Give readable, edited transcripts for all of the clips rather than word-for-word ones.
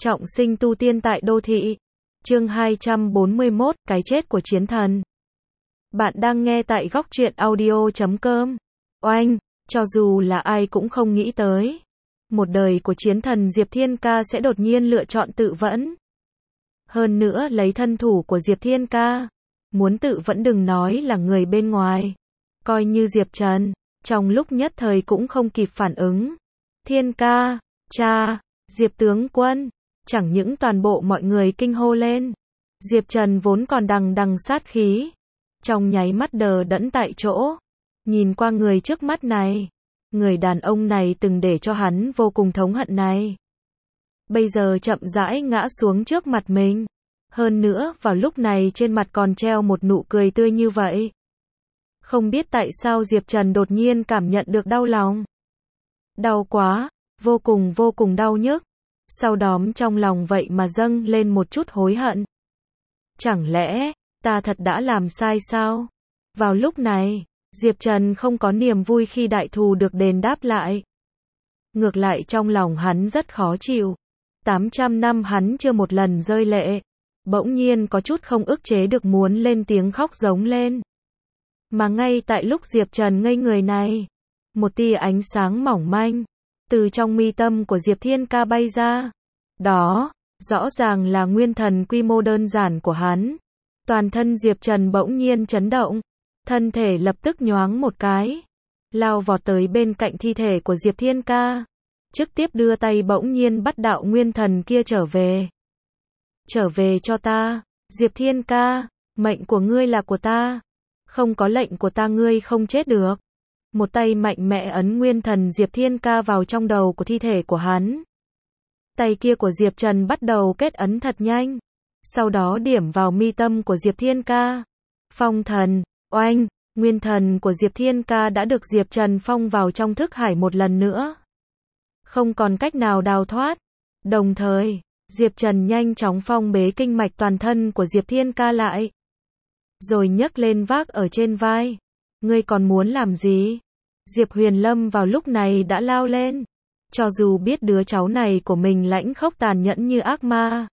Trọng sinh tu tiên tại đô thị. Chương 241, cái chết của chiến thần. Bạn đang nghe tại góc truyện audio.com. Oanh, cho dù là ai cũng không nghĩ tới. Một đời của chiến thần Diệp Thiên Ca sẽ đột nhiên lựa chọn tự vẫn. Hơn nữa lấy thân thủ của Diệp Thiên Ca. Muốn tự vẫn đừng nói là người bên ngoài. Coi như Diệp Trần, trong lúc nhất thời cũng không kịp phản ứng. Thiên Ca, cha, Diệp tướng quân. Chẳng những toàn bộ mọi người kinh hô lên. Diệp Trần vốn còn đằng đằng sát khí. Trong nháy mắt đờ đẫn tại chỗ. Nhìn qua người trước mắt này. Người đàn ông này từng để cho hắn vô cùng thống hận này. Bây giờ chậm rãi ngã xuống trước mặt mình. Hơn nữa vào lúc này trên mặt còn treo một nụ cười tươi như vậy. Không biết tại sao Diệp Trần đột nhiên cảm nhận được đau lòng. Đau quá, vô cùng đau nhức. Sau đó trong lòng vậy mà dâng lên một chút hối hận. Chẳng lẽ, ta thật đã làm sai sao? Vào lúc này, Diệp Trần không có niềm vui khi đại thù được đền đáp lại. Ngược lại trong lòng hắn rất khó chịu. 800 năm hắn chưa một lần rơi lệ. Bỗng nhiên có chút không ức chế được muốn lên tiếng khóc giống lên. Mà ngay tại lúc Diệp Trần ngây người này, một tia ánh sáng mỏng manh từ trong mi tâm của Diệp Thiên Ca bay ra. Đó, rõ ràng là nguyên thần quy mô đơn giản của hắn. Toàn thân Diệp Trần bỗng nhiên chấn động. Thân thể lập tức nhoáng một cái. Lao vọt tới bên cạnh thi thể của Diệp Thiên Ca. Trực tiếp đưa tay bỗng nhiên bắt đạo nguyên thần kia trở về. Trở về cho ta, Diệp Thiên Ca, mệnh của ngươi là của ta. Không có lệnh của ta ngươi không chết được. Một tay mạnh mẽ ấn nguyên thần Diệp Thiên Ca vào trong đầu của thi thể của hắn. Tay kia của Diệp Trần bắt đầu kết ấn thật nhanh. Sau đó điểm vào mi tâm của Diệp Thiên Ca. Phong thần, oanh, nguyên thần của Diệp Thiên Ca đã được Diệp Trần phong vào trong thức hải một lần nữa. Không còn cách nào đào thoát. Đồng thời, Diệp Trần nhanh chóng phong bế kinh mạch toàn thân của Diệp Thiên Ca lại. Rồi nhấc lên vác ở trên vai. Ngươi còn muốn làm gì? Diệp Huyền Lâm vào lúc này đã lao lên. Cho dù biết đứa cháu này của mình lãnh khốc tàn nhẫn như ác ma.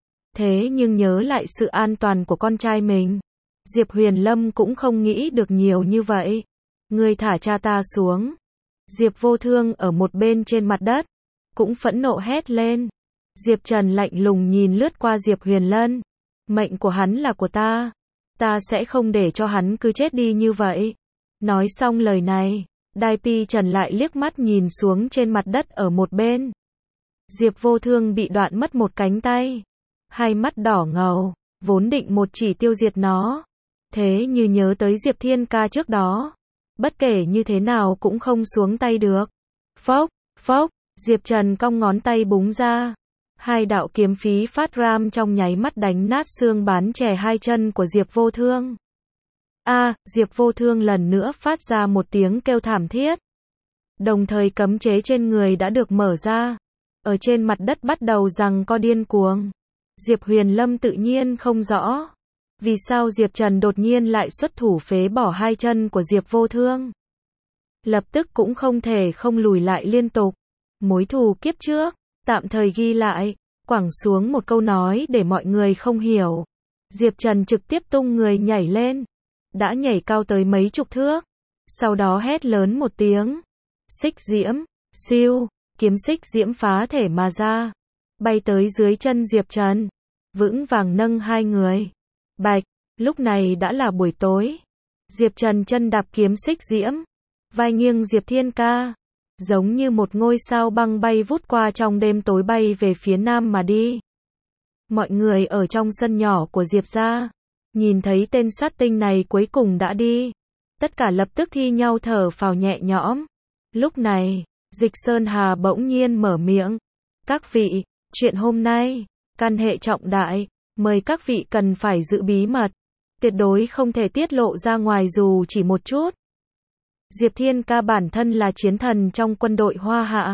Thế nhưng nhớ lại sự an toàn của con trai mình. Diệp Huyền Lâm cũng không nghĩ được nhiều như vậy. Ngươi thả cha ta xuống. Diệp Vô Thương ở một bên trên mặt đất. Cũng phẫn nộ hét lên. Diệp Trần lạnh lùng nhìn lướt qua Diệp Huyền Lâm. Mệnh của hắn là của ta. Ta sẽ không để cho hắn cứ chết đi như vậy. Nói xong lời này, Đai Pi Trần lại liếc mắt nhìn xuống trên mặt đất ở một bên. Diệp Vô Thương bị đoạn mất một cánh tay. Hai mắt đỏ ngầu, vốn định một chỉ tiêu diệt nó. Thế như nhớ tới Diệp Thiên Ca trước đó. Bất kể như thế nào cũng không xuống tay được. Phốc, phốc, Diệp Trần cong ngón tay búng ra. Hai đạo kiếm khí phát ram trong nháy mắt đánh nát xương bán chè hai chân của Diệp Vô Thương. Diệp Vô Thương lần nữa phát ra một tiếng kêu thảm thiết. Đồng thời cấm chế trên người đã được mở ra. Ở trên mặt đất bắt đầu giằng co điên cuồng. Diệp Huyền Lâm tự nhiên không rõ. Vì sao Diệp Trần đột nhiên lại xuất thủ phế bỏ hai chân của Diệp Vô Thương. Lập tức cũng không thể không lùi lại liên tục. Mối thù kiếp trước, tạm thời ghi lại, quẳng xuống một câu nói để mọi người không hiểu. Diệp Trần trực tiếp tung người nhảy lên. Đã nhảy cao tới mấy chục thước. Sau đó hét lớn một tiếng. Xích diễm, siêu, kiếm xích diễm phá thể mà ra. Bay tới dưới chân Diệp Trần. Vững vàng nâng hai người. Bạch, lúc này đã là buổi tối. Diệp Trần chân đạp kiếm xích diễm. Vai nghiêng Diệp Thiên Ca. Giống như một ngôi sao băng bay vút qua trong đêm tối bay về phía nam mà đi. Mọi người ở trong sân nhỏ của Diệp gia. Nhìn thấy tên sát tinh này cuối cùng đã đi. Tất cả lập tức thi nhau thở phào nhẹ nhõm. Lúc này, Dịch Sơn Hà bỗng nhiên mở miệng. Các vị, chuyện hôm nay, căn hệ trọng đại. Mời các vị cần phải giữ bí mật. Tuyệt đối không thể tiết lộ ra ngoài dù chỉ một chút. Diệp Thiên Ca bản thân là chiến thần trong quân đội Hoa Hạ.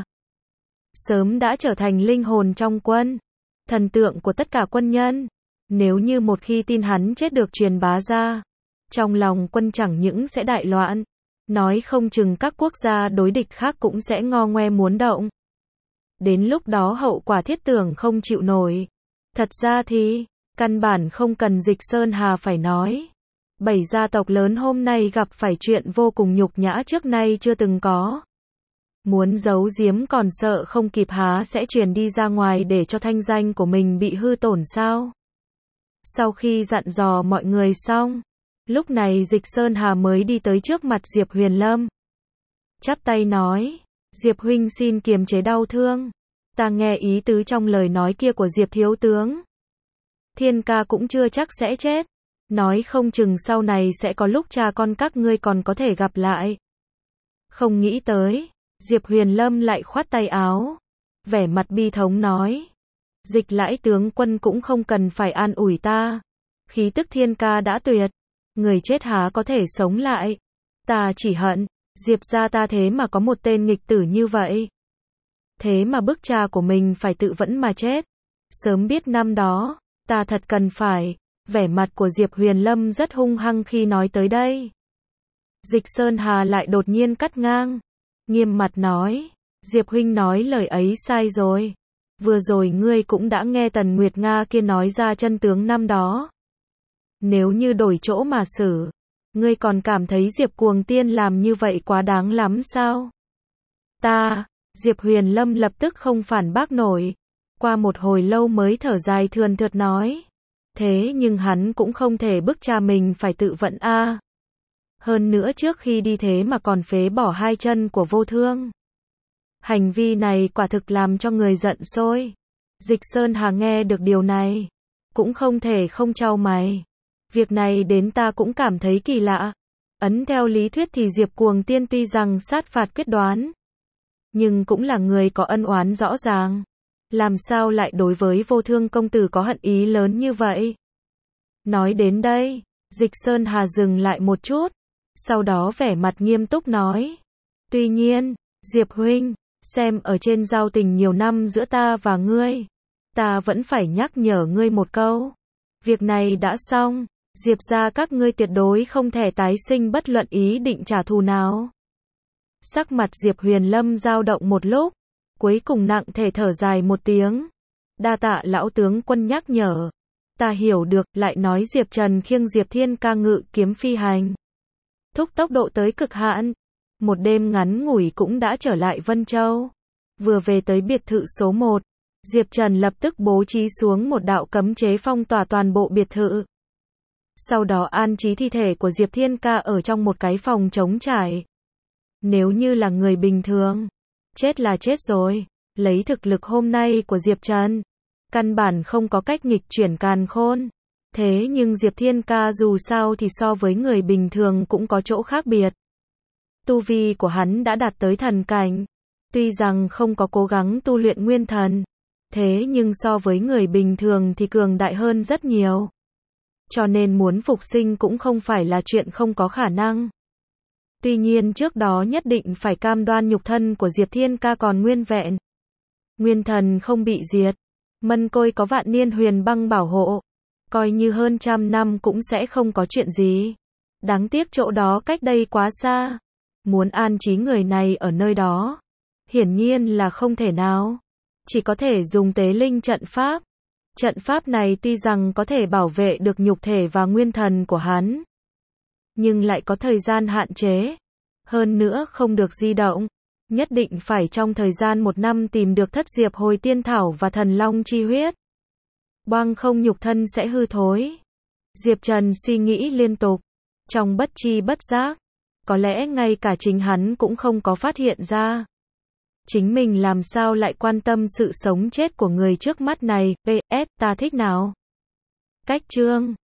Sớm đã trở thành linh hồn trong quân. Thần tượng của tất cả quân nhân. Nếu như một khi tin hắn chết được truyền bá ra. Trong lòng quân chẳng những sẽ đại loạn. Nói không chừng các quốc gia đối địch khác cũng sẽ ngo ngoe muốn động. Đến lúc đó hậu quả thiết tưởng không chịu nổi. Thật ra thì, căn bản không cần Dịch Sơn Hà phải nói. 7 gia tộc lớn hôm nay gặp phải chuyện vô cùng nhục nhã trước nay chưa từng có. Muốn giấu giếm còn sợ không kịp há sẽ truyền đi ra ngoài để cho thanh danh của mình bị hư tổn sao? Sau khi dặn dò mọi người xong, lúc này Dịch Sơn Hà mới đi tới trước mặt Diệp Huyền Lâm. Chắp tay nói, Diệp huynh xin kiềm chế đau thương. Ta nghe ý tứ trong lời nói kia của Diệp thiếu tướng. Thiên ca cũng chưa chắc sẽ chết. Nói không chừng sau này sẽ có lúc cha con các ngươi còn có thể gặp lại. Không nghĩ tới, Diệp Huyền Lâm lại khoát tay áo. Vẻ mặt bi thống nói. Dịch Lãi tướng quân cũng không cần phải an ủi ta. Khí tức thiên ca đã tuyệt. Người chết há có thể sống lại. Ta chỉ hận, Diệp gia ta thế mà có một tên nghịch tử như vậy. Thế mà bức cha của mình phải tự vẫn mà chết. Sớm biết năm đó, ta thật cần phải. Vẻ mặt của Diệp Huyền Lâm rất hung hăng khi nói tới đây. Dịch Sơn Hà lại đột nhiên cắt ngang. Nghiêm mặt nói, Diệp huynh nói lời ấy sai rồi. Vừa rồi ngươi cũng đã nghe Tần Nguyệt Nga kia nói ra chân tướng năm đó. Nếu như đổi chỗ mà xử, ngươi còn cảm thấy Diệp Cuồng Tiên làm như vậy quá đáng lắm sao? Diệp Huyền Lâm lập tức không phản bác nổi. Qua một hồi lâu mới thở dài thườn thượt nói. Thế nhưng hắn cũng không thể bức cha mình phải tự vận a. Hơn nữa trước khi đi thế mà còn phế bỏ 2 chân của Vô Thương. Hành vi này quả thực làm cho người giận sôi. Dịch Sơn Hà nghe được điều này, cũng không thể không chau mày. Việc này đến ta cũng cảm thấy kỳ lạ. Ấn theo lý thuyết thì Diệp Cuồng Tiên tuy rằng sát phạt quyết đoán, nhưng cũng là người có ân oán rõ ràng. Làm sao lại đối với Vô Thương công tử có hận ý lớn như vậy? Nói đến đây, Dịch Sơn Hà dừng lại một chút, sau đó vẻ mặt nghiêm túc nói. Tuy nhiên, Diệp huynh, xem ở trên giao tình nhiều năm giữa ta và ngươi, ta vẫn phải nhắc nhở ngươi một câu. Việc này đã xong, Diệp gia các ngươi tuyệt đối không thể tái sinh bất luận ý định trả thù nào. Sắc mặt Diệp Huyền Lâm dao động một lúc, cuối cùng nặng thể thở dài một tiếng. Đa tạ lão tướng quân nhắc nhở. Ta hiểu được, lại nói Diệp Trần khiêng Diệp Thiên ca ngự kiếm phi hành. Thúc tốc độ tới cực hạn. Một đêm ngắn ngủi cũng đã trở lại Vân Châu. Vừa về tới biệt thự số 1, Diệp Trần lập tức bố trí xuống một đạo cấm chế phong tỏa toàn bộ biệt thự. Sau đó an trí thi thể của Diệp Thiên ca ở trong một cái phòng trống trải. Nếu như là người bình thường, chết là chết rồi. Lấy thực lực hôm nay của Diệp Trần, căn bản không có cách nghịch chuyển càn khôn. Thế nhưng Diệp Thiên ca dù sao thì so với người bình thường cũng có chỗ khác biệt. Tu vi của hắn đã đạt tới thần cảnh. Tuy rằng không có cố gắng tu luyện nguyên thần, thế nhưng so với người bình thường thì cường đại hơn rất nhiều. Cho nên muốn phục sinh cũng không phải là chuyện không có khả năng. Tuy nhiên trước đó nhất định phải cam đoan nhục thân của Diệp Thiên ca còn nguyên vẹn. Nguyên thần không bị diệt. Mân Côi có vạn niên huyền băng bảo hộ. Coi như hơn 100 năm cũng sẽ không có chuyện gì. Đáng tiếc chỗ đó cách đây quá xa. Muốn an trí người này ở nơi đó, hiển nhiên là không thể nào. Chỉ có thể dùng tế linh trận pháp. Trận pháp này tuy rằng có thể bảo vệ được nhục thể và nguyên thần của hắn, nhưng lại có thời gian hạn chế. Hơn nữa không được di động. Nhất định phải trong thời gian 1 năm tìm được thất diệp hồi tiên thảo và thần long chi huyết. Bằng không nhục thân sẽ hư thối. Diệp Trần suy nghĩ liên tục. Trong bất chi bất giác, có lẽ ngay cả chính hắn cũng không có phát hiện ra. Chính mình làm sao lại quan tâm sự sống chết của người trước mắt này. PS, ta thích nào. Cách chương